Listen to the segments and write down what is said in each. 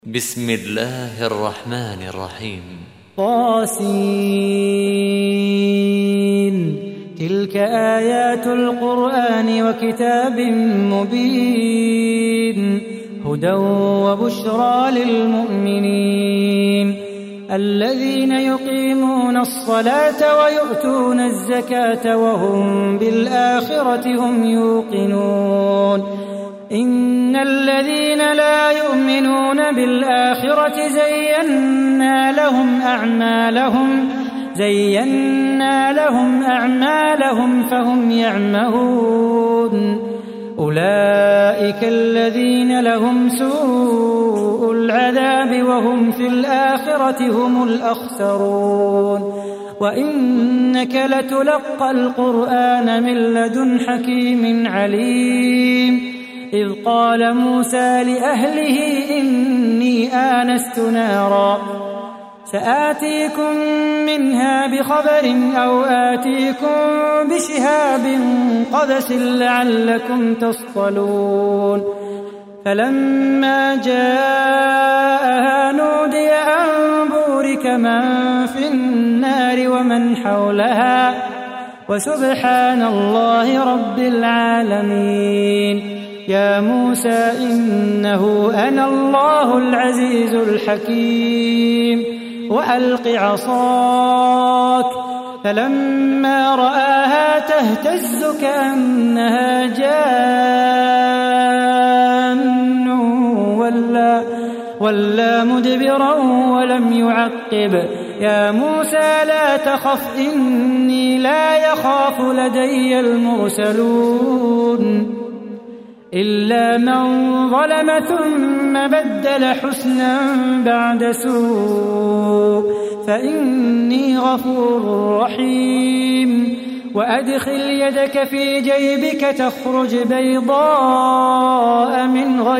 بسم الله الرحمن الرحيم. طاسين. تلك آيات القرآن وكتاب مبين هدى وبشرى للمؤمنين الذين يقيمون الصلاة ويؤتون الزكاة وهم بالآخرة هم يوقنون إن الذين لا يؤمنون بالآخرة زينا لهم أعمالهم فهم يعمهون أولئك الذين لهم سوء العذاب وهم في الآخرة هم الأخسرون وإنك لتلقى القرآن من لدن حكيم عليم إذ قال موسى لأهله إني آنست نارا سآتيكم منها بخبر أو آتيكم بشهاب قبس لعلكم تصطلون فلما جاءها نودي أن بورك من في النار ومن حولها وسبحان الله رب العالمين يا موسى إنه أنا الله العزيز الحكيم وألق عصاك فلما رآها تهتز كأنها جان ولا مدبرا ولم يعقب يا موسى لا تخف إني لا يخاف لدي المرسلون إلا من ظلم ثم بدل حسنا بعد سوء فإني غفور رحيم وأدخل يدك في جيبك تخرج بيضاء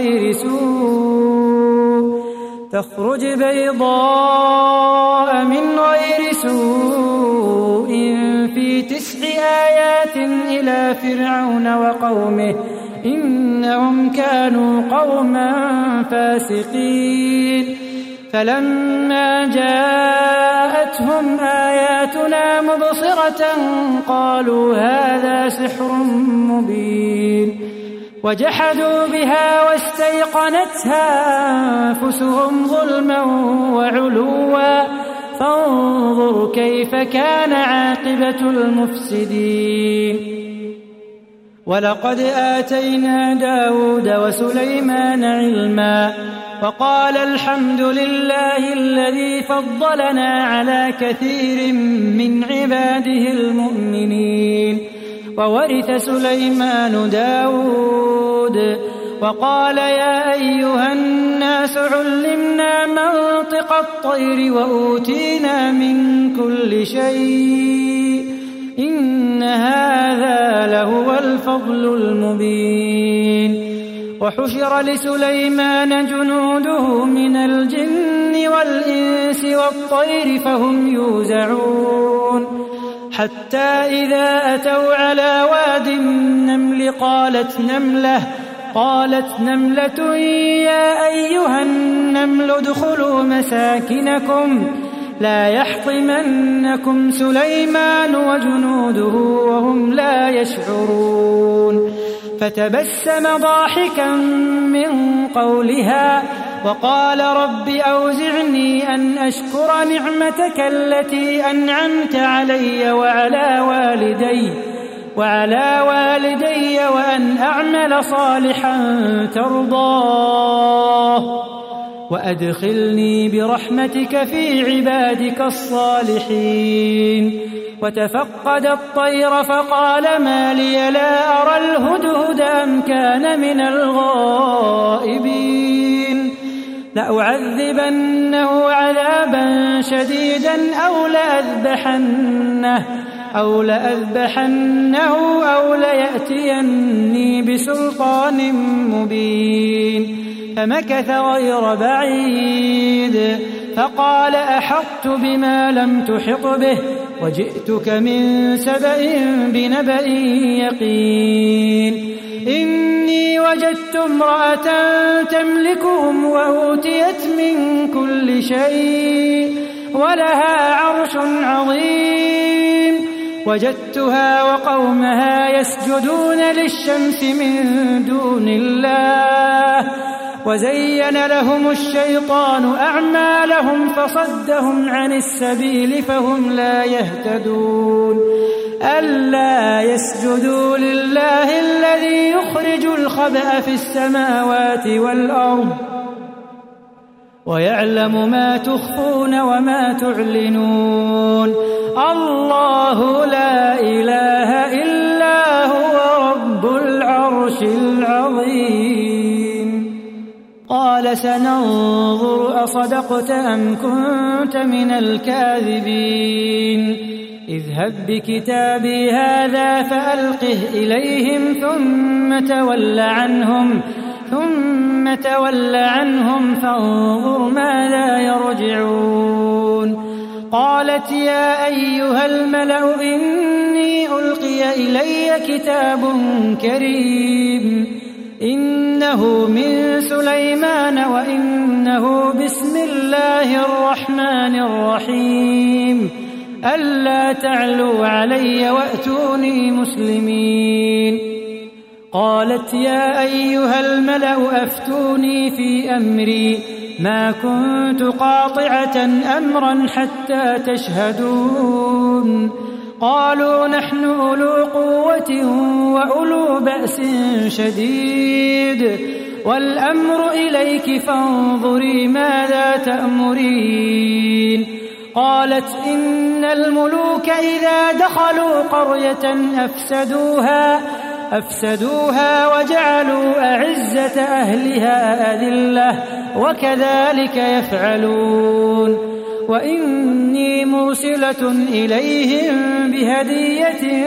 من غير سوء في 9 آيات إلى فرعون وقومه إنهم كانوا قوما فاسقين فلما جاءتهم آياتنا مبصرة قالوا هذا سحر مبين وجحدوا بها واستيقنتها أنفسهم ظلما وعلوا فانظر كيف كان عاقبة المفسدين ولقد آتينا داود وسليمان علما وقال الحمد لله الذي فضلنا على كثير من عباده المؤمنين وورث سليمان داود وقال يا أيها الناس علمنا منطق الطير وأوتينا من كل شيء إن هذا لهو الفضل المبين وحشر لسليمان جنوده من الجن والإنس والطير فهم يوزعون حتى إذا أتوا على واد النمل قالت نملة يا أيها النمل ادخلوا مساكنكم لا يحطمنكم سليمان وجنوده وهم لا يشعرون فتبسم ضاحكا من قولها وقال رب أوزعني أن أشكر نعمتك التي أنعمت علي وعلى والدي وأن أعمل صالحا ترضاه وأدخلني برحمتك في عبادك الصالحين وتفقد الطير فقال ما لي لا أرى الهدهد أم كان من الغائبين لأعذبنه عذابا شديدا أو لأذبحنه أو ليأتيني بسلطان مبين فمكث غير بعيد فقال أحطت بما لم تحط به وجئتك من سبأ بنبأ يقين إني وجدت امرأة تملكهم وأوتيت من كل شيء ولها عرش عظيم وجدتها وقومها يسجدون للشمس من دون الله وزين لهم الشيطان أعمالهم فصدهم عن السبيل فهم لا يهتدون ألا يسجدوا لله الذي يخرج الخبأ في السماوات والأرض ويعلم ما تخفون وما تعلنون الله لا إله إلا هو رب العرش العظيم قال سننظر أصدقت أم كنت من الكاذبين اذهب بكتابي هذا فألقه إليهم ثم تول عنهم فانظر ماذا يرجعون قالت يا أيها الملأ إني ألقي إلي كتاب كريم إنه من سليمان وإنه بسم الله الرحمن الرحيم ألا تعلوا علي وأتوني مسلمين قالت يا أيها الملأ أفتوني في أمري ما كنت قاطعة أمرا حتى تشهدون قالوا نحن أولو قوة وأولو بأس شديد والأمر إليك فانظري ماذا تأمرين قالت إن الملوك إذا دخلوا قرية أفسدوها وجعلوا أعزة أهلها أذلة وكذلك يفعلون وإني مرسلة إليهم بهدية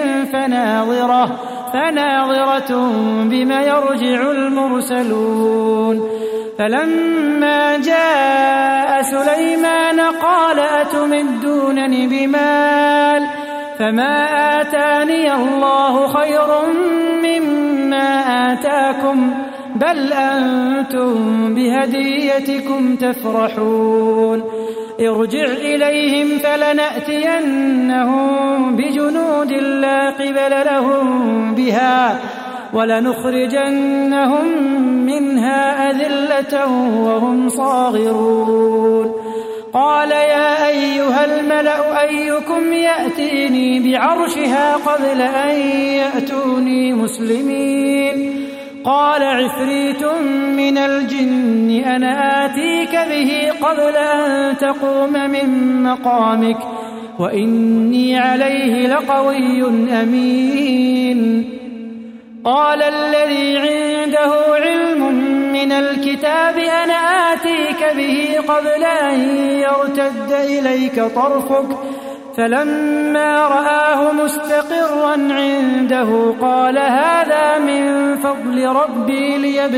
فناظرة بما يرجع المرسلون فلما جاء سليمان قال أتمدونني بمال فما آتاني الله خير مما آتاكم بل أنتم بهديتكم تفرحون ارجع إليهم فلنأتينهم بجنود لا قبل لهم بها ولنخرجنهم منها أذلة وهم صاغرون قال يا أيها الملأ أيكم يأتيني بعرشها قبل أن يأتوني مسلمين قال عفريت من الجن أنا آتيك به قبل أن تقوم من مقامك وإني عليه لقوي أمين قال الذي عنده علم من الكتاب أنا آتيك به قبل أن يرتد إليك طرفك فلما رآه مستقرا عنده قال هذا من فضل ربي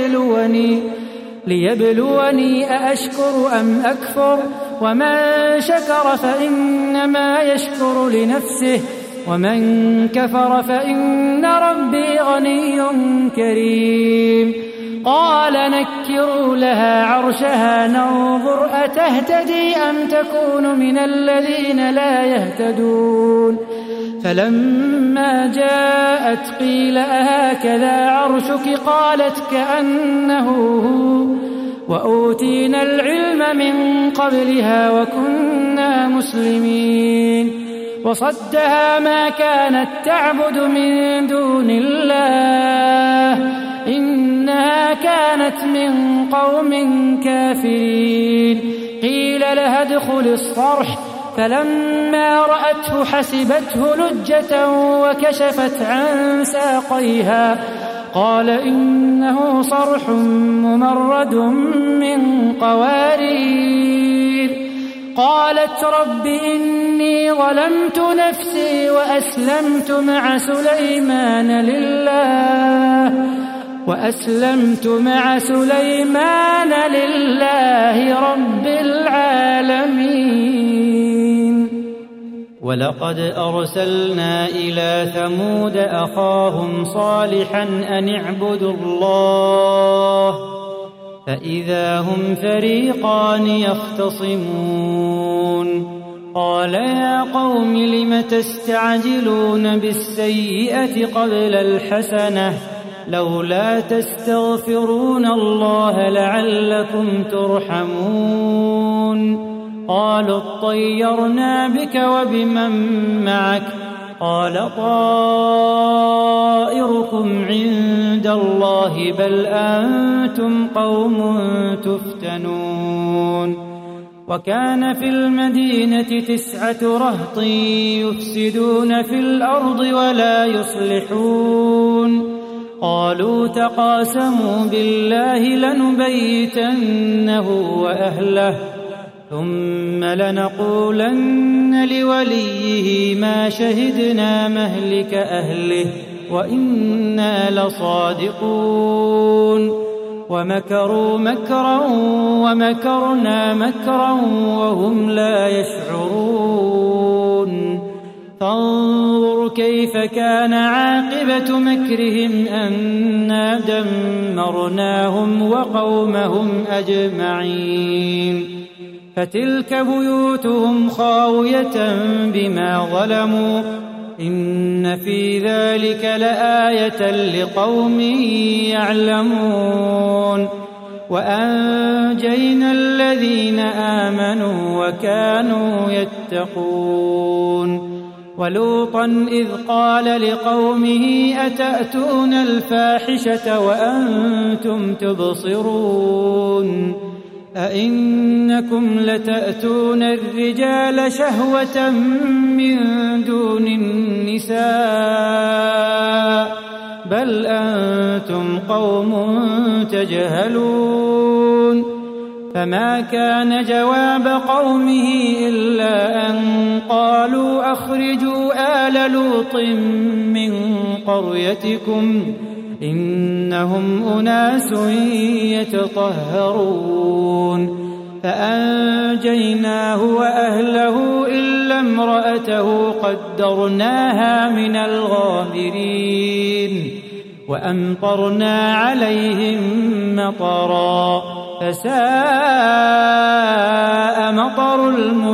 ليبلوني أأشكر أم أكفر ومن شكر فإنما يشكر لنفسه ومن كفر فإن ربي غني كريم قال نكروا لها عرشها ننظر أتهتدي أم تكون من الذين لا يهتدون فلما جاءت قيل أهكذا عرشك قالت كأنه هو وأوتينا العلم من قبلها وكنا مسلمين وصدها ما كانت تعبد من دون الله إنها كانت من قوم كافرين قيل لها ادخل الصرح فلما رأته حسبته لجة وكشفت عن ساقيها قال إنه صرح ممرد من قوارير قالت رب إني ظلمت نفسي وأسلمت مع سليمان لله رب العالمين ولقد أرسلنا إلى ثمود أخاهم صالحا أن اعبدوا الله فإذا هم فريقان يختصمون قال يا قوم لم تستعجلون بالسيئة قبل الحسنة لولا تستغفرون الله لعلكم ترحمون قالوا اطيرنا بك وبمن معك قال طائركم عند الله بل أنتم قوم تفتنون وكان في المدينة 9 رهط يفسدون في الأرض ولا يصلحون قالوا تقاسموا بالله لنبيتنه وأهله ثم لنقولن لوليه ما شهدنا مهلك أهله وإنا لصادقون ومكروا مكرا ومكرنا مكرا وهم لا يشعرون فانظر كيف كان عاقبة مكرهم أنا دمرناهم وقومهم أجمعين فتلك بيوتهم خاوية بما ظلموا إن في ذلك لآية لقوم يعلمون وأنجينا الذين آمنوا وكانوا يتقون ولوطا إذ قال لقومه أتأتون الفاحشة وأنتم تبصرون أئنكم لتأتون الرجال شهوة من دون النساء بل أنتم قوم تجهلون فما كان جواب قومه إلا أن قالوا أخرجوا آل لوط من قريتكم إنهم أناس يتطهرون فأنجيناه وأهله إلا امرأته قدرناها من الغابرين وأمطرنا عليهم مطرا فساء مطر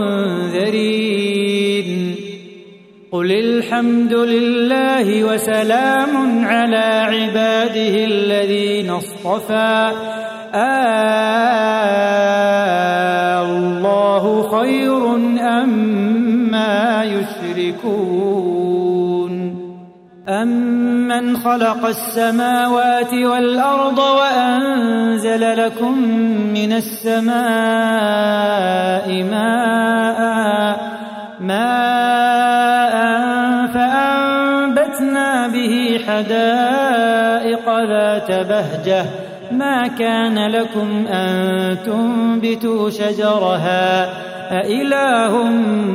المنذرين قل الحمد لله وسلام على عباده الذين اصطفى الله خير أما يشركون أمن خلق السماوات والأرض وأنزل لكم من السماء ماء فأنبتنا به حدائق ذات بهجة ما كان لكم أن تنبتوا شجرها أإله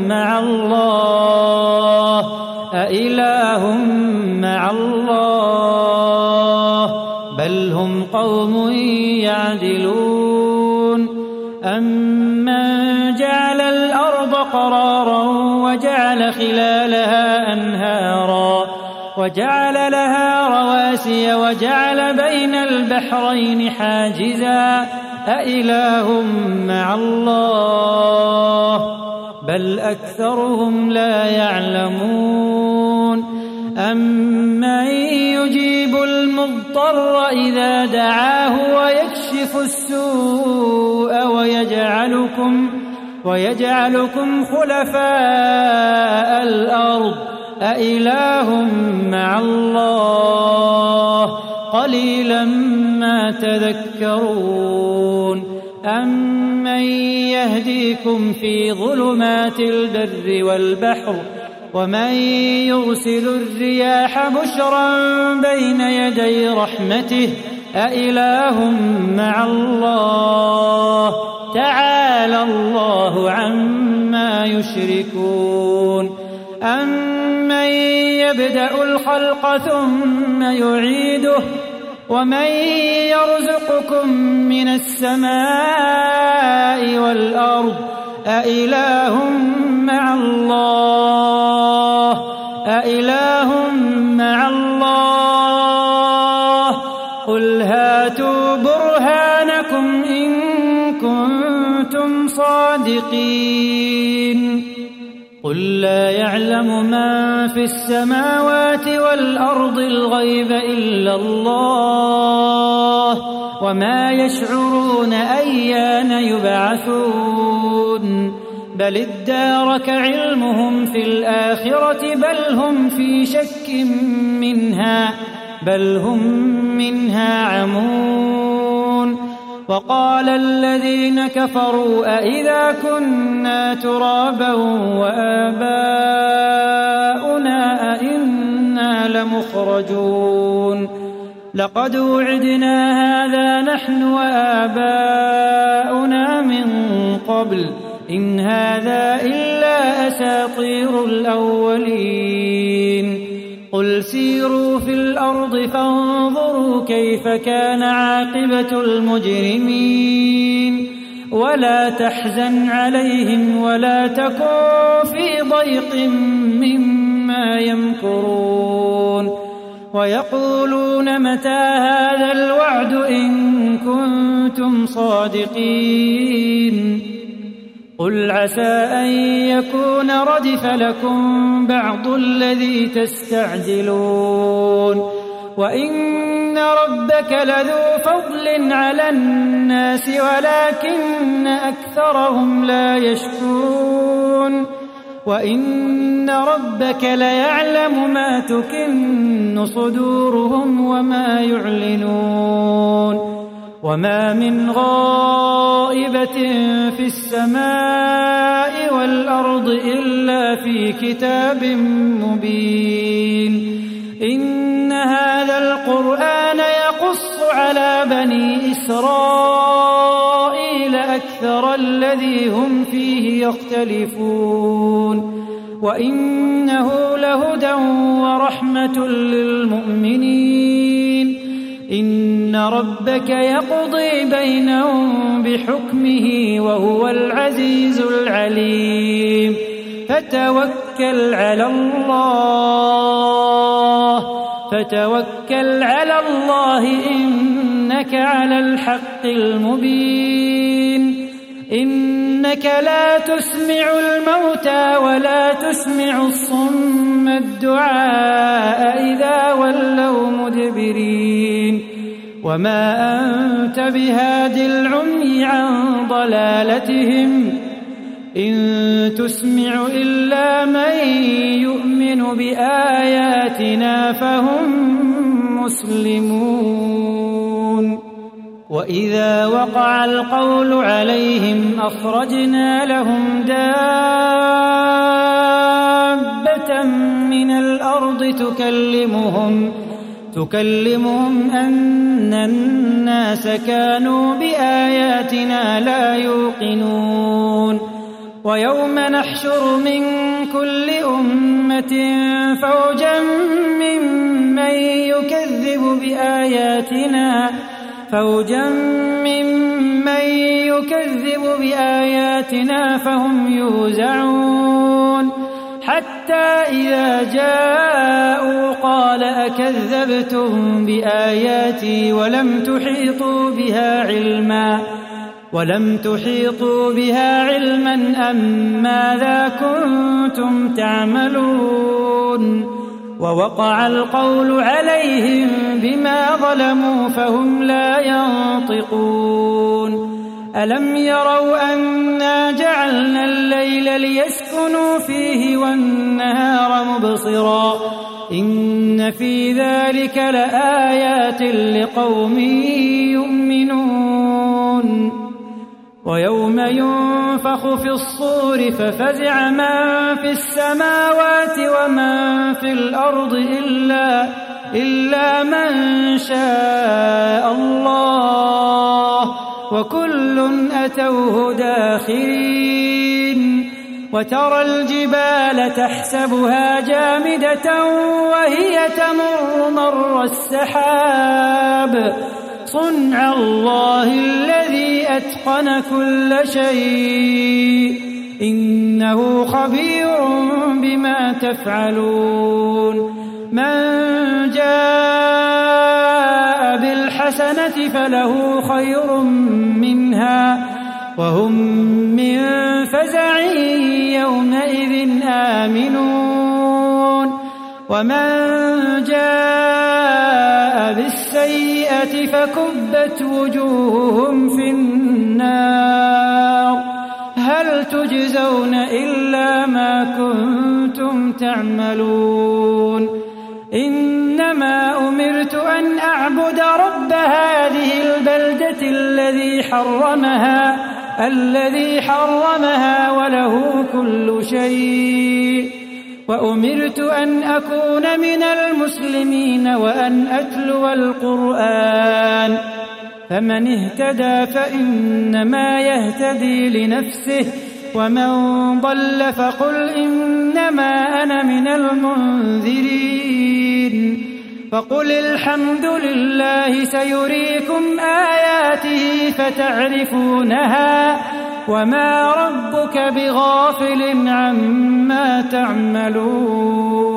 مع الله بل هم قوم يعدلون أمن جعل الأرض قرارا وجعل خلالها أنهارا وجعل لها رواسي وجعل بين البحرين حاجزا أإله مع الله بل أكثرهم لا يعلمون أمن يجيب المضطر إذا دعاه ويكشف السوء ويجعلكم خلفاء الأرض أإله مع الله قليلا ما تذكرون أمن يهديكم في ظلمات البر والبحر ومن يرسل الرياح بشرا بين يدي رحمته أإله مع الله تعالى الله عما يشركون أمن يبدأ الخلق ثم يعيده ومن يرزقكم من السماء والأرض أإله مع الله إله مع الله قل هاتوا برهانكم إن كنتم صادقين قل لا يعلم من في السماوات والأرض الغيب إلا الله وما يشعرون أيان يبعثون بل ادارك علمهم في الآخرة بل هم منها عمون وقال الذين كفروا أئذا كنا ترابا وآباؤنا أئنا لمخرجون لقد وعدنا هذا نحن وآباؤنا من قبل إن هذا إلا أساطير الأولين قل سيروا في الأرض فانظروا كيف كان عاقبة المجرمين ولا تحزن عليهم ولا تكن في ضيق مما يمكرون ويقولون متى هذا الوعد إن كنتم صادقين قل عسى أن يكون ردف لكم بعض الذي تستعجلون وإن ربك لذو فضل على الناس ولكن أكثرهم لا يشكرون وإن ربك ليعلم ما تكن صدورهم وما يعلنون وما من غائبة في السماء والأرض إلا في كتاب مبين إن هذا القرآن يقص على بني إسرائيل أكثر الذي هم فيه يختلفون وإنه لهدى ورحمة للمؤمنين إن ربك يقضي بينهم بحكمه وهو العزيز العليم فتوكل على الله إنك على الحق المبين إنك لا تسمع الموتى ولا تسمع الصم الدعاء إذا ولوا مدبرين وما أنت بهاد العمي عن ضلالتهم إن تسمع إلا من يؤمن بآياتنا فهم مسلمون وإذا وقع القول عليهم أخرجنا لهم دابة من الأرض تكلمهم أن الناس كانوا بآياتنا لا يوقنون ويوم نحشر من كل أمة فوجا ممن يكذب بآياتنا فهم يوزعون حتى إذا جاءوا قال أكذبتم بآياتي ولم تحيطوا بها علما أم ماذا كنتم تعملون ووقع القول عليهم بما ظلموا فهم لا ينطقون ألم يروا أنا جعلنا الليل ليسكنوا فيه والنهار مبصرا إن في ذلك لآيات لقوم يؤمنون ويوم ينفخ في الصور ففزع من في السماوات ومن في الأرض إلا من شاء الله وكل أتوه داخرين وترى الجبال تحسبها جامدة وهي تمر مر السحاب صنع الله الذي أتقن كل شيء إنه خبير بما تفعلون من جاء بالحسنة فله خير منها وهم من فزع يومئذ آمنون ومن جاء بالسيئة فكبت وجوههم في النار هل تجزون إلا ما كنتم تعملون إنما أمرت أن أعبد رب هذه البلدة الذي حرمها وله كل شيء وأمرت أن أكون من المسلمين وأن أتلو القرآن فمن اهتدى فإنما يهتدي لنفسه ومن ضل فقل إنما أنا من المنذرين فقل الحمد لله سيريكم آياته فتعرفونها وما ربك بغافل عما تعملون